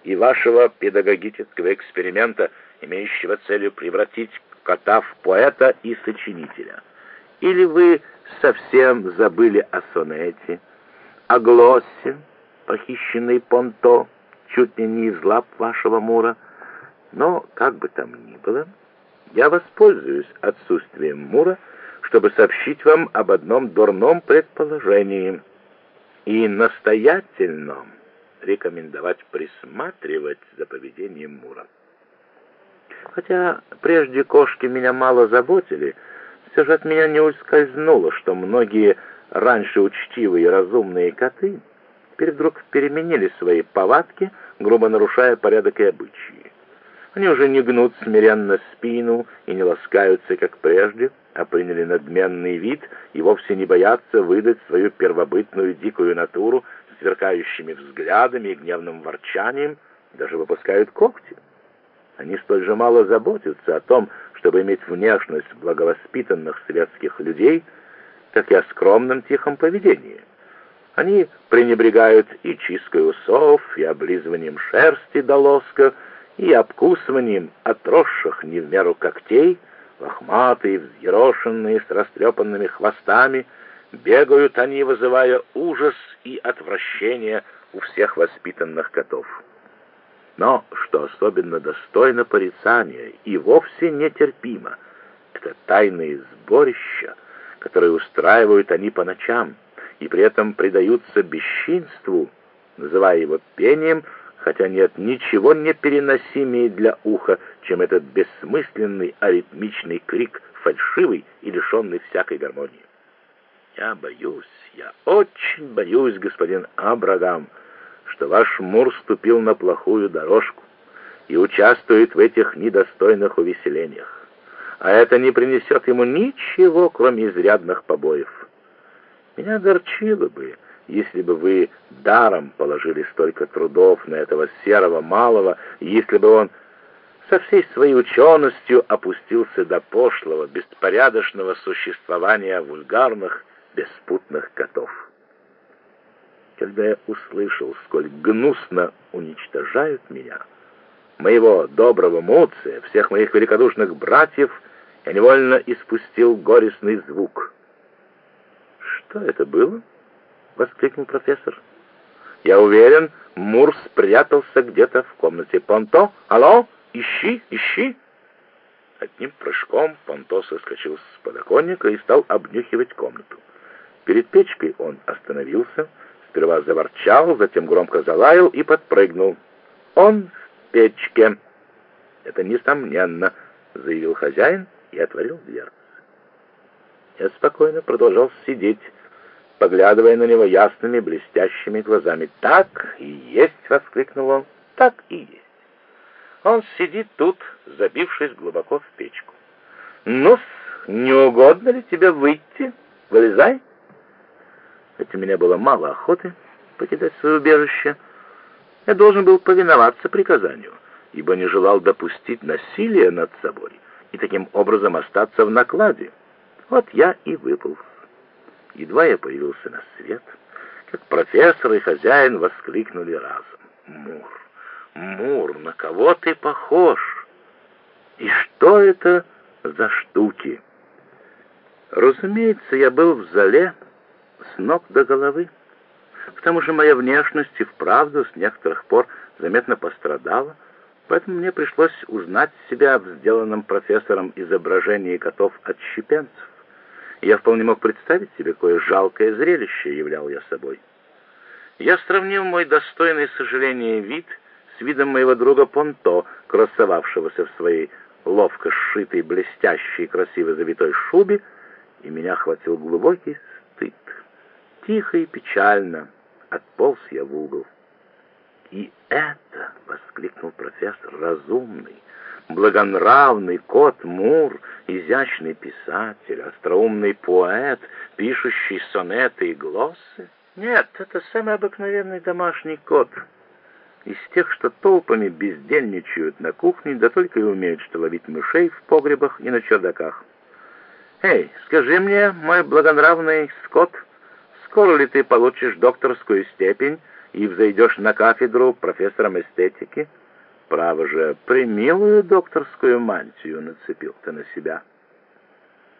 и вашего педагогического эксперимента, имеющего целью превратить кота в поэта и сочинителя? Или вы совсем забыли о сонете, о глоссе, похищенной Понто, чуть ли не из лап вашего Мура? Но, как бы там ни было, я воспользуюсь отсутствием Мура, чтобы сообщить вам об одном дурном предположении и настоятельно рекомендовать присматривать за поведением Мура. Хотя прежде кошки меня мало заботили, все же от меня не ускользнуло, что многие раньше учтивые и разумные коты теперь вдруг переменили свои повадки, грубо нарушая порядок и обычаи. Они уже не гнут смиренно спину и не ласкаются, как прежде, а приняли надменный вид и вовсе не боятся выдать свою первобытную дикую натуру сверкающими взглядами и гневным ворчанием, даже выпускают когти. Они столь же мало заботятся о том, чтобы иметь внешность благовоспитанных светских людей, как и о скромном тихом поведении. Они пренебрегают и чисткой усов, и облизыванием шерсти до лоска, и обкусыванием отросших не в меру когтей. Лохматые, взъерошенные, с растрепанными хвостами, бегают они, вызывая ужас и отвращение у всех воспитанных котов. Но, что особенно достойно порицания и вовсе нетерпимо, это тайные сборища, которые устраивают они по ночам, и при этом предаются бесчинству, называя его пением, хотя нет ничего непереносимее для уха, чем этот бессмысленный аритмичный крик, фальшивый и лишенный всякой гармонии. Я очень боюсь, господин Абрагам, что ваш Мур ступил на плохую дорожку и участвует в этих недостойных увеселениях, а это не принесет ему ничего, кроме изрядных побоев. Меня огорчило бы, если бы вы даром положили столько трудов на этого серого малого, если бы он со всей своей ученостью опустился до пошлого, беспорядочного существования вульгарных, беспутных котов. Когда я услышал, сколь гнусно уничтожают меня, моего доброго Муция, всех моих великодушных братьев, я невольно испустил горестный звук. «Что это было?» — воскликнул профессор. «Я уверен, Мур спрятался где-то в комнате. Понто, алло, ищи!» Одним прыжком Понто соскочил с подоконника и стал обнюхивать комнату. Перед печкой он остановился, сперва заворчал, затем громко залаял и подпрыгнул. «Он в печке!» «Это несомненно», — заявил хозяин и отворил дверцу. Я спокойно продолжал сидеть, поглядывая на него ясными блестящими глазами. «Так и есть!» — воскликнул он. «Так и есть! Он сидит тут, забившись глубоко в печку. Ну-с, не угодно ли тебе выйти? Вылезай!» Хоть у меня было мало охоты покидать свое убежище, я должен был повиноваться приказанию, ибо не желал допустить насилия над собой и таким образом остаться в накладе. Вот я и выполз. Едва я появился на свет, как профессор и хозяин воскликнули разом: «Мур, на кого ты похож? И что это за штуки?» Разумеется, я был в зале с ног до головы. К тому же моя внешность и вправду с некоторых пор заметно пострадала, поэтому мне пришлось узнать себя в сделанном профессором изображении котов отщепенцев. Я вполне мог представить себе, какое жалкое зрелище являл я собой. Я сравнил мой достойный сожаления вид с видом моего друга Понто, красовавшегося в своей ловко сшитой, блестящей, красиво завитой шубе, и меня охватил глубокий стыд. Тихо и печально отполз я в угол. «И это, — воскликнул профессор, — разумный, благонравный кот Мур, изящный писатель, остроумный поэт, пишущий сонеты и глоссы? Нет, это самый обыкновенный домашний кот, из тех, что толпами бездельничают на кухне, да только и умеют что ловить мышей в погребах и на чердаках. Эй, скажи мне, мой благонравный скот, скоро ли ты получишь докторскую степень и взойдешь на кафедру профессором эстетики? Право же, премилую докторскую мантию нацепил ты на себя».